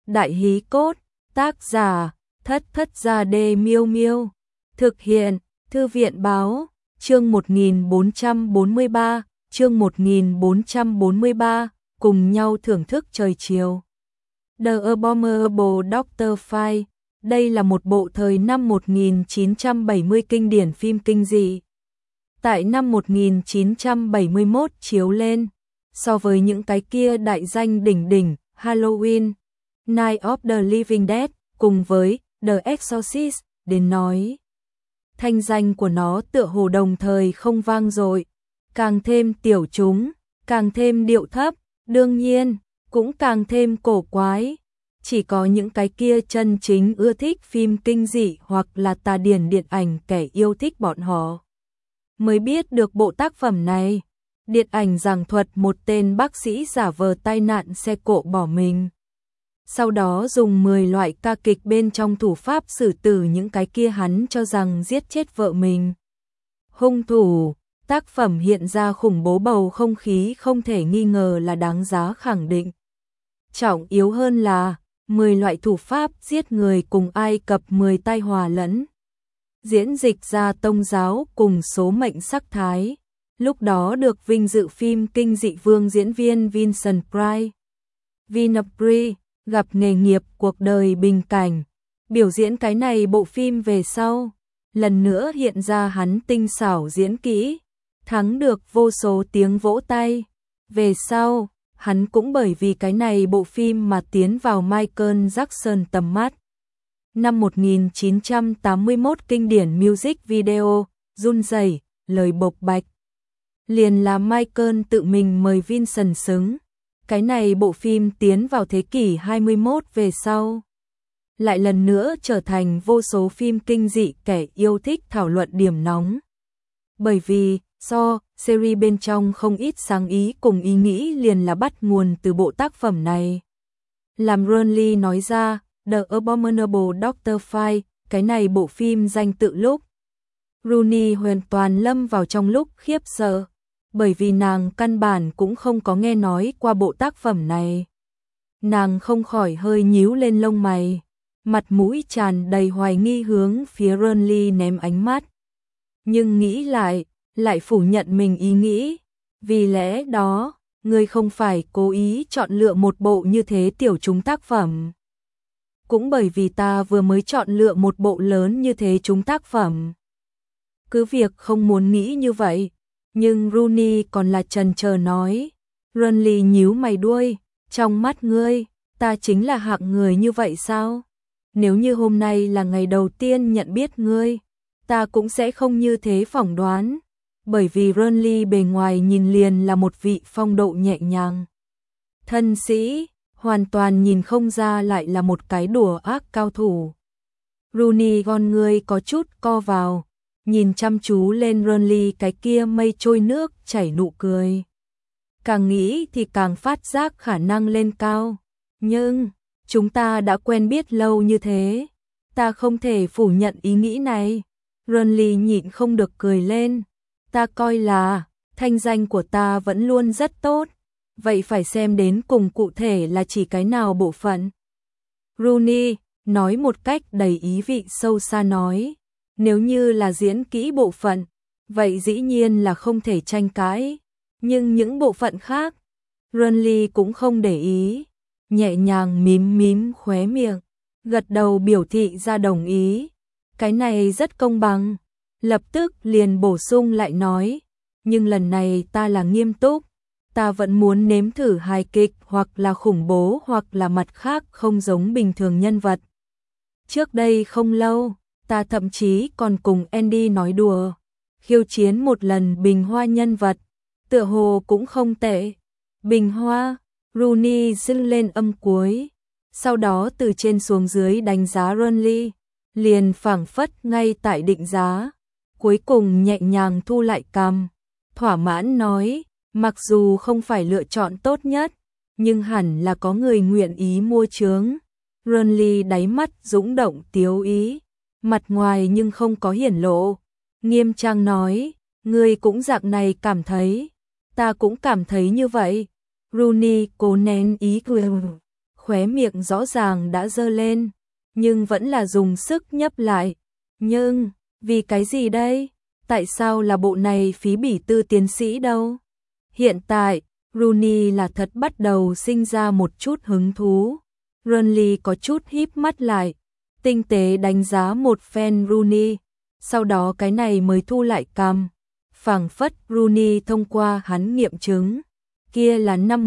Đại hí cốt, tác giả, Thất Thất Gia Đê Miêu Miêu. Thực hiện, Thư viện Báo, chương 1443, chương 1443, cùng nhau thưởng thức trời chiều. The Abominable Dr. File, đây là một bộ thời năm 1970 kinh điển phim kinh dị. Tại năm 1971 chiếu lên, so với những cái kia đại danh đỉnh đỉnh, Halloween, Night of the Living Dead, cùng với The Exorcist, đến nói. Thanh danh của nó tựa hồ đồng thời không vang dội, càng thêm tiểu chúng, càng thêm điệu thấp, đương nhiên, cũng càng thêm cổ quái. Chỉ có những cái kia chân chính ưa thích phim kinh dị hoặc là tà điển điện ảnh kẻ yêu thích bọn họ mới biết được bộ tác phẩm này. Điện ảnh giảng thuật một tên bác sĩ giả vờ tai nạn xe cộ bỏ mình. Sau đó dùng 10 loại ca kịch bên trong thủ pháp xử tử những cái kia hắn cho rằng giết chết vợ mình. Hung thủ, tác phẩm hiện ra khủng bố bầu không khí không thể nghi ngờ là đáng giá khẳng định. Trọng yếu hơn là 10 loại thủ pháp giết người cùng Ai Cập 10 tai họa lẫn diễn dịch ra tôn giáo cùng số mệnh sắc thái. Lúc đó được vinh dự phim kinh dị vương diễn viên Vincent Price. Vinapri gặp nghề nghiệp cuộc đời bình cảnh, biểu diễn cái này bộ phim về sau, lần nữa hiện ra hắn tinh xảo diễn kỹ, thắng được vô số tiếng vỗ tay. Về sau, hắn cũng bởi vì cái này bộ phim mà tiến vào Michael Jackson tầm mắt. Năm 1981 kinh điển music video, run rẩy, lời bộc bạch. Liền là Michael tự mình mời Vincent xứng. Cái này bộ phim tiến vào thế kỷ 21 về sau, lại lần nữa trở thành vô số phim kinh dị kẻ yêu thích thảo luận điểm nóng. Bởi vì, series bên trong không ít sáng ý cùng ý nghĩ liền là bắt nguồn từ bộ tác phẩm này. Làm Ron Lee nói ra, The Abominable Dr. File, cái này bộ phim danh tự lúc. Rooney hoàn toàn lâm vào trong lúc khiếp sợ, bởi vì nàng căn bản cũng không có nghe nói qua bộ tác phẩm này. Nàng không khỏi hơi nhíu lên lông mày, mặt mũi tràn đầy hoài nghi hướng phía Ron Lee ném ánh mắt. Nhưng nghĩ lại phủ nhận mình ý nghĩ, vì lẽ đó, ngươi không phải cố ý chọn lựa một bộ như thế tiểu chúng tác phẩm. Cũng bởi vì ta vừa mới chọn lựa một bộ lớn như thế chúng tác phẩm. Cứ việc không muốn nghĩ như vậy, nhưng Rooney còn là chần chờ nói. Ron Lee nhíu mày đuôi, trong mắt ngươi, ta chính là hạng người như vậy sao? Nếu như hôm nay là ngày đầu tiên nhận biết ngươi, ta cũng sẽ không như thế phỏng đoán, bởi vì Ron Lee bề ngoài nhìn liền là một vị phong độ nhẹ nhàng. Thân sĩ, hoàn toàn nhìn không ra lại là một cái đùa ác cao thủ. Rooney con ngươi có chút co vào, nhìn chăm chú lên Ron Lee cái kia mây trôi nước chảy nụ cười. Càng nghĩ thì càng phát giác khả năng lên cao. Nhưng, chúng ta đã quen biết lâu như thế, ta không thể phủ nhận ý nghĩ này. Ron Lee nhịn không được cười lên. Ta coi là, thanh danh của ta vẫn luôn rất tốt, vậy phải xem đến cùng cụ thể là chỉ cái nào bộ phận. Rooney nói một cách đầy ý vị sâu xa nói. Nếu như là diễn kỹ bộ phận, vậy dĩ nhiên là không thể tranh cãi. Nhưng những bộ phận khác, Ron Lee cũng không để ý, nhẹ nhàng mím khóe miệng, gật đầu biểu thị ra đồng ý. Cái này rất công bằng, lập tức liền bổ sung lại nói, nhưng lần này ta là nghiêm túc, ta vẫn muốn nếm thử hài kịch hoặc là khủng bố hoặc là mặt khác không giống bình thường nhân vật. Trước đây không lâu, ta thậm chí còn cùng Andy nói đùa, khiêu chiến một lần bình hoa nhân vật, tựa hồ cũng không tệ. Bình hoa, Rooney dưng lên âm cuối, sau đó từ trên xuống dưới đánh giá Ron Lee, liền phảng phất ngay tại định giá, cuối cùng nhẹ nhàng thu lại cằm, thỏa mãn nói, mặc dù không phải lựa chọn tốt nhất, nhưng hẳn là có người nguyện ý mua chướng. Ron Lee đáy mắt dũng động tiếu ý, mặt ngoài nhưng không có hiển lộ, nghiêm trang nói, ngươi cũng dạng này cảm thấy, ta cũng cảm thấy như vậy. Rooney cố nén ý cười, khóe miệng rõ ràng đã giơ lên, nhưng vẫn là dùng sức nhấp lại. Nhưng, vì cái gì đây? Tại sao là bộ này phí bỉ tư tiến sĩ đâu? Hiện tại, Rooney là thật bắt đầu sinh ra một chút hứng thú. Burnley có chút híp mắt lại, tinh tế đánh giá một phen Rooney, sau đó cái này mới thu lại cằm. Phảng phất Rooney thông qua hắn nghiệm chứng. Kia là năm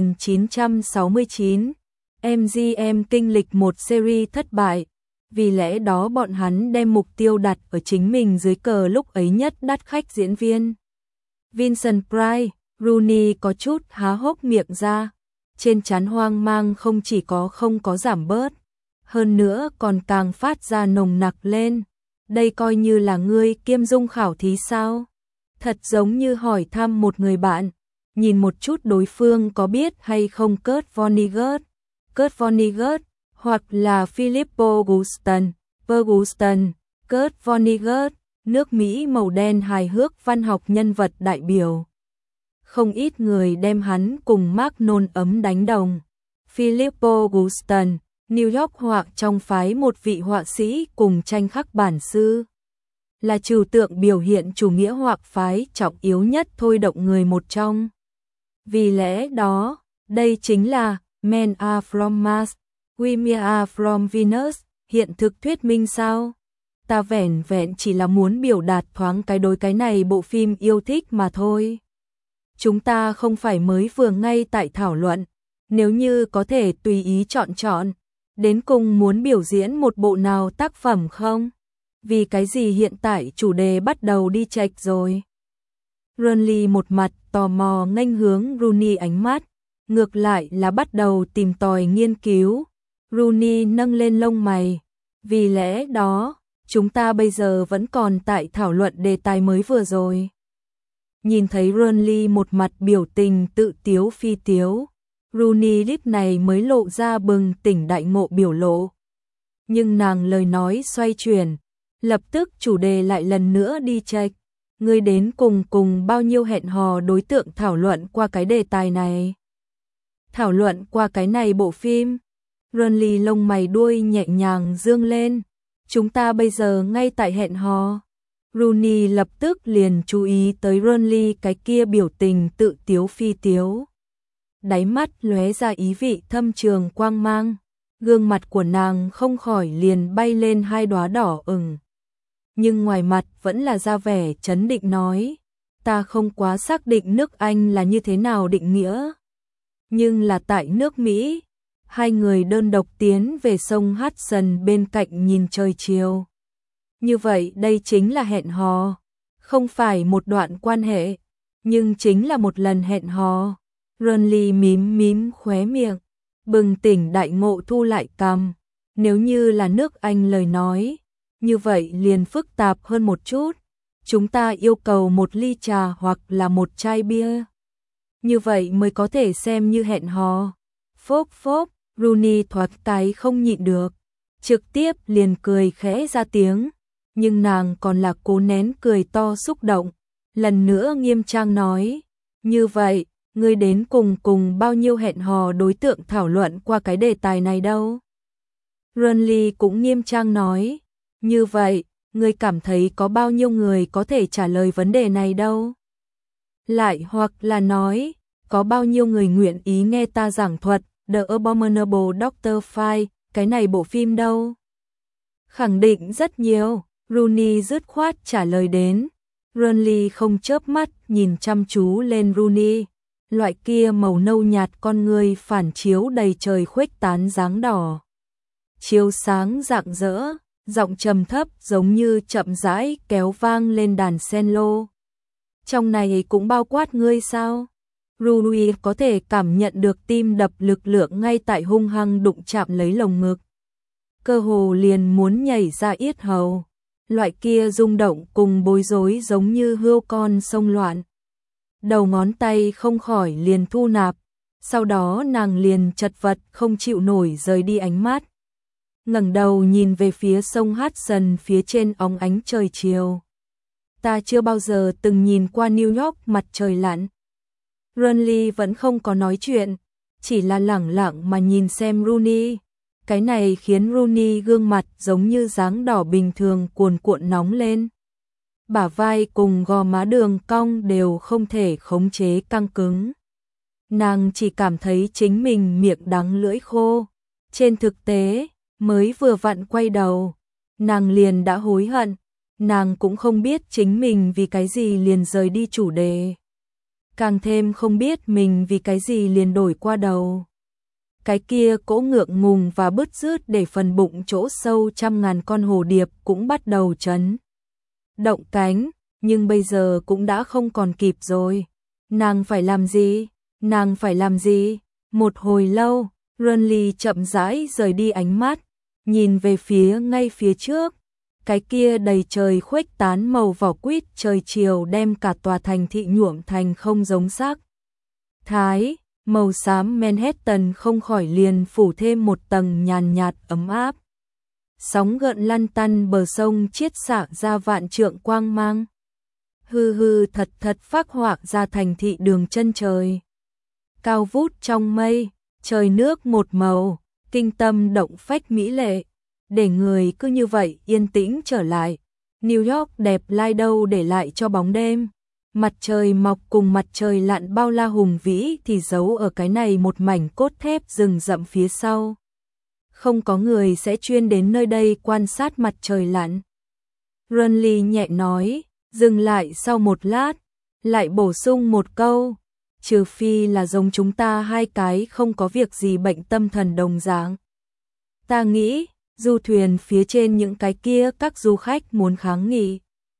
1969, MGM kinh lịch một series thất bại. Vì lẽ đó bọn hắn đem mục tiêu đặt ở chính mình dưới cờ lúc ấy nhất đắt khách diễn viên. Vincent Price, Rooney có chút há hốc miệng ra. Trên trán hoang mang không chỉ không có giảm bớt, hơn nữa còn càng phát ra nồng nặc lên. Đây coi như là ngươi kiêm dung khảo thí sao? Thật giống như hỏi thăm một người bạn, nhìn một chút đối phương có biết hay không Kurt Vonnegut, hoặc là Filippo Ferguson, Kurt Vonnegut, nước Mỹ màu đen hài hước văn học nhân vật đại biểu. Không ít người đem hắn cùng Mark Noll ấm đánh đồng. Filippo Guston, New York họa trong phái một vị họa sĩ cùng tranh khắc bản sư. Là trừu tượng biểu hiện chủ nghĩa họa phái trọng yếu nhất thôi động người một trong. Vì lẽ đó, đây chính là Men Are From Mars, Women Are From Venus, hiện thực thuyết minh sao? Ta vẻn vẹn chỉ là muốn biểu đạt thoáng cái đối cái này bộ phim yêu thích mà thôi. Chúng ta không phải mới vừa ngay tại thảo luận, nếu như có thể tùy ý chọn, đến cùng muốn biểu diễn một bộ nào tác phẩm không? Vì cái gì hiện tại chủ đề bắt đầu đi chệch rồi? Burnley một mặt tò mò nghênh hướng Rooney ánh mắt, ngược lại là bắt đầu tìm tòi nghiên cứu. Rooney nâng lên lông mày. Vì lẽ đó, chúng ta bây giờ vẫn còn tại thảo luận đề tài mới vừa rồi. Nhìn thấy Burnley một mặt biểu tình tự tiếu phi tiếu, Rooney lúc này mới lộ ra bừng tỉnh đại ngộ biểu lộ. Nhưng nàng lời nói xoay chuyển, lập tức chủ đề lại lần nữa đi chệch. Ngươi đến cùng bao nhiêu hẹn hò đối tượng thảo luận qua cái đề tài này? Thảo luận qua cái này bộ phim? Burnley lông mày đuôi nhẹ nhàng dương lên. Chúng ta bây giờ ngay tại hẹn hò. Rooney lập tức liền chú ý tới Burnley cái kia biểu tình tự tiếu phi tiếu. Đáy mắt lóe ra ý vị thâm trường quang mang, gương mặt của nàng không khỏi liền bay lên hai đóa đỏ ửng. Nhưng ngoài mặt vẫn là ra vẻ trấn định nói, ta không quá xác định nước Anh là như thế nào định nghĩa. Nhưng là tại nước Mỹ, hai người đơn độc tiến về sông Hudson bên cạnh nhìn trời chiều. Như vậy đây chính là hẹn hò, không phải một đoạn quan hệ, nhưng chính là một lần hẹn hò. Burnley mím khóe miệng, bừng tỉnh đại ngộ thu lại cằm. Nếu như là nước Anh lời nói, như vậy liền phức tạp hơn một chút. Chúng ta yêu cầu một ly trà hoặc là một chai bia. Như vậy mới có thể xem như hẹn hò. Phốc, Rooney thoát cái không nhịn được, trực tiếp liền cười khẽ ra tiếng. Nhưng nàng còn là cố nén cười to xúc động, lần nữa nghiêm trang nói, như vậy, ngươi đến cùng bao nhiêu hẹn hò đối tượng thảo luận qua cái đề tài này đâu? Burnley cũng nghiêm trang nói, như vậy, ngươi cảm thấy có bao nhiêu người có thể trả lời vấn đề này đâu? Lại hoặc là nói, có bao nhiêu người nguyện ý nghe ta giảng thuật The Abominable Dr. File, cái này bộ phim đâu? Khẳng định rất nhiều. Rooney dứt khoát trả lời đến. Burnley không chớp mắt nhìn chăm chú lên Rooney, loại kia màu nâu nhạt con người phản chiếu đầy trời khuếch tán dáng đỏ. Chiếu sáng rạng rỡ, giọng trầm thấp giống như chậm rãi kéo vang lên đàn cello. Trong này cũng bao quát ngươi sao? Rooney có thể cảm nhận được tim đập lực lượng ngay tại hung hăng đụng chạm lấy lồng ngực. Cơ hồ liền muốn nhảy ra yết hầu. Loại kia rung động cùng bối rối giống như hươu con sông loạn. Đầu ngón tay không khỏi liền thu nạp, sau đó nàng liền chật vật không chịu nổi rời đi ánh mắt. Ngẩng đầu nhìn về phía sông Hudson phía trên óng ánh trời chiều. Ta chưa bao giờ từng nhìn qua New York mặt trời lặn. Burnley vẫn không có nói chuyện, chỉ là lẳng lặng mà nhìn xem Rooney. Cái này khiến Rooney gương mặt giống như dáng đỏ bình thường cuồn cuộn nóng lên. Bả vai cùng gò má đường cong đều không thể khống chế căng cứng. Nàng chỉ cảm thấy chính mình miệng đắng lưỡi khô. Trên thực tế, mới vừa vặn quay đầu, nàng liền đã hối hận. Nàng cũng không biết chính mình vì cái gì liền rời đi chủ đề. Càng thêm không biết mình vì cái gì liền đổi qua đầu. Cái kia cỗ ngượng ngùng và bứt rứt để phần bụng chỗ sâu trăm ngàn con hồ điệp cũng bắt đầu chấn động cánh, nhưng bây giờ cũng đã không còn kịp rồi. Nàng phải làm gì? Nàng phải làm gì? Một hồi lâu, Renly chậm rãi rời đi ánh mắt, nhìn về phía ngay phía trước. Cái kia đầy trời khuếch tán màu vỏ quýt trời chiều đem cả tòa thành thị nhuộm thành không giống sắc. Thái, màu xám Manhattan không khỏi liền phủ thêm một tầng nhàn nhạt ấm áp. Sóng gợn lăn tăn bờ sông chiết xạ ra vạn trượng quang mang. Hư hư thật thật phác họa ra thành thị đường chân trời. Cao vút trong mây, trời nước một màu, kinh tâm động phách mỹ lệ. Để người cứ như vậy yên tĩnh trở lại. New York đẹp lai đâu để lại cho bóng đêm. Mặt trời mọc cùng mặt trời lặn bao la hùng vĩ thì giấu ở cái này một mảnh cốt thép rừng rậm phía sau. Không có người sẽ chuyên đến nơi đây quan sát mặt trời lặn. Renly nhẹ nói, dừng lại sau một lát, lại bổ sung một câu. Trừ phi là giống chúng ta hai cái không có việc gì bệnh tâm thần đồng dạng. Ta nghĩ, du thuyền phía trên những cái kia các du khách muốn kháng nghị.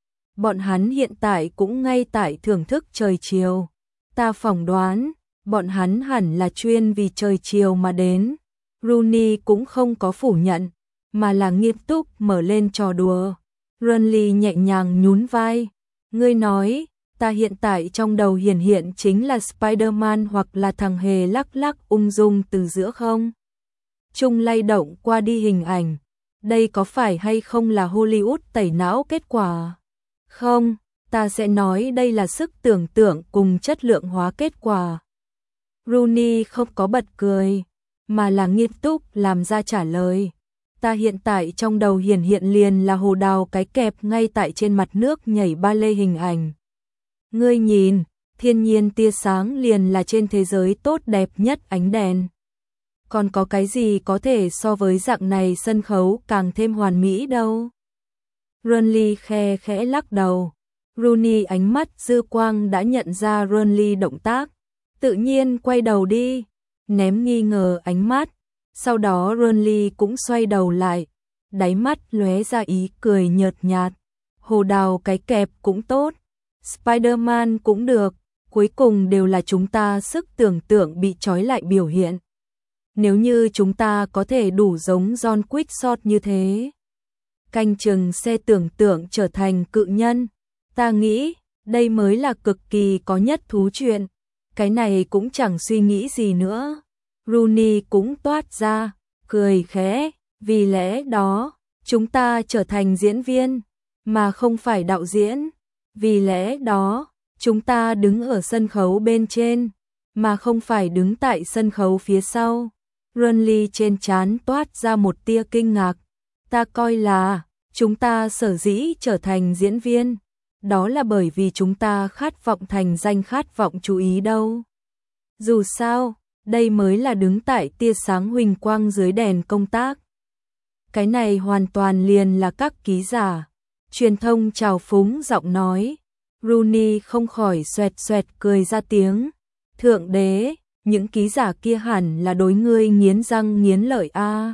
Bọn hắn hiện tại cũng ngay tại thưởng thức trời chiều. Ta phỏng đoán, bọn hắn hẳn là chuyên vì trời chiều mà đến. Rooney cũng không có phủ nhận, mà là nghiêm túc mở lên trò đùa. Renly nhẹ nhàng nhún vai. Ngươi nói, ta hiện tại trong đầu hiện chính là Spider-Man hoặc là thằng hề lắc lắc ung dung từ giữa không? Trung lay động qua đi hình ảnh. Đây có phải hay không là Hollywood tẩy não kết quả? Không, ta sẽ nói đây là sức tưởng tượng cùng chất lượng hóa kết quả. Rooney không có bật cười, mà là nghiêm túc làm ra trả lời. Ta hiện tại trong đầu hiện liền là hồ đào cái kẹp ngay tại trên mặt nước nhảy ba lê hình ảnh. Ngươi nhìn, thiên nhiên tia sáng liền là trên thế giới tốt đẹp nhất ánh đèn. Còn có cái gì có thể so với dạng này sân khấu càng thêm hoàn mỹ đâu. Renly khe khẽ lắc đầu. Rooney ánh mắt dư quang đã nhận ra Renly động tác. Tự nhiên quay đầu đi, ném nghi ngờ ánh mắt. Sau đó Renly cũng xoay đầu lại. Đáy mắt lóe ra ý cười nhợt nhạt. Hồ đào cái kẹp cũng tốt. Spider-Man cũng được. Cuối cùng đều là chúng ta sức tưởng tượng bị trói lại biểu hiện. Nếu như chúng ta có thể đủ giống John Quickshot như thế, canh chừng xe tưởng tượng trở thành cự nhân, ta nghĩ đây mới là cực kỳ có nhất thú chuyện. Cái này cũng chẳng suy nghĩ gì nữa. Rooney cũng toát ra, cười khẽ, vì lẽ đó, chúng ta trở thành diễn viên, mà không phải đạo diễn. Vì lẽ đó, chúng ta đứng ở sân khấu bên trên, mà không phải đứng tại sân khấu phía sau. Renly trên trán toát ra một tia kinh ngạc. Ta coi là, chúng ta sở dĩ trở thành diễn viên, đó là bởi vì chúng ta khát vọng thành danh, khát vọng chú ý đâu. Dù sao, đây mới là đứng tại tia sáng huỳnh quang dưới đèn công tác. Cái này hoàn toàn liền là các ký giả. Truyền thông trào phúng giọng nói. Rooney không khỏi xoẹt xoẹt cười ra tiếng. Thượng đế, những ký giả kia hẳn là đối ngươi nghiến răng nghiến lợi a.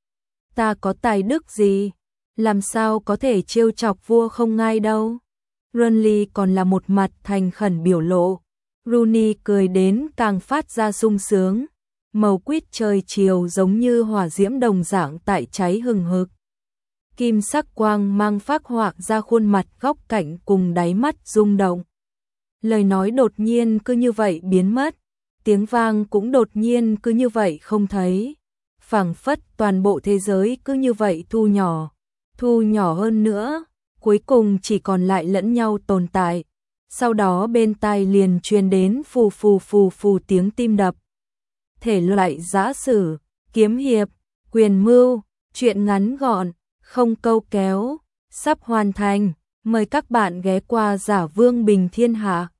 Ta có tài đức gì? Làm sao có thể trêu chọc vua không ngai đâu? Renly còn là một mặt thành khẩn biểu lộ. Rooney cười đến càng phát ra sung sướng. Màu quýt trời chiều giống như hỏa diễm đồng dạng tại cháy hừng hực. Kim sắc quang mang phác họa ra khuôn mặt góc cạnh cùng đáy mắt rung động. Lời nói đột nhiên cứ như vậy biến mất. Tiếng vang cũng đột nhiên cứ như vậy không thấy. Phảng phất toàn bộ thế giới cứ như vậy thu nhỏ hơn nữa, cuối cùng chỉ còn lại lẫn nhau tồn tại. Sau đó bên tai liền truyền đến phù phù phù phù tiếng tim đập. thể loại giã sử, kiếm hiệp, quyền mưu, truyện ngắn gọn, không câu kéo, sắp hoàn thành. Mời các bạn ghé qua Giả Vương Bình Thiên Hạ.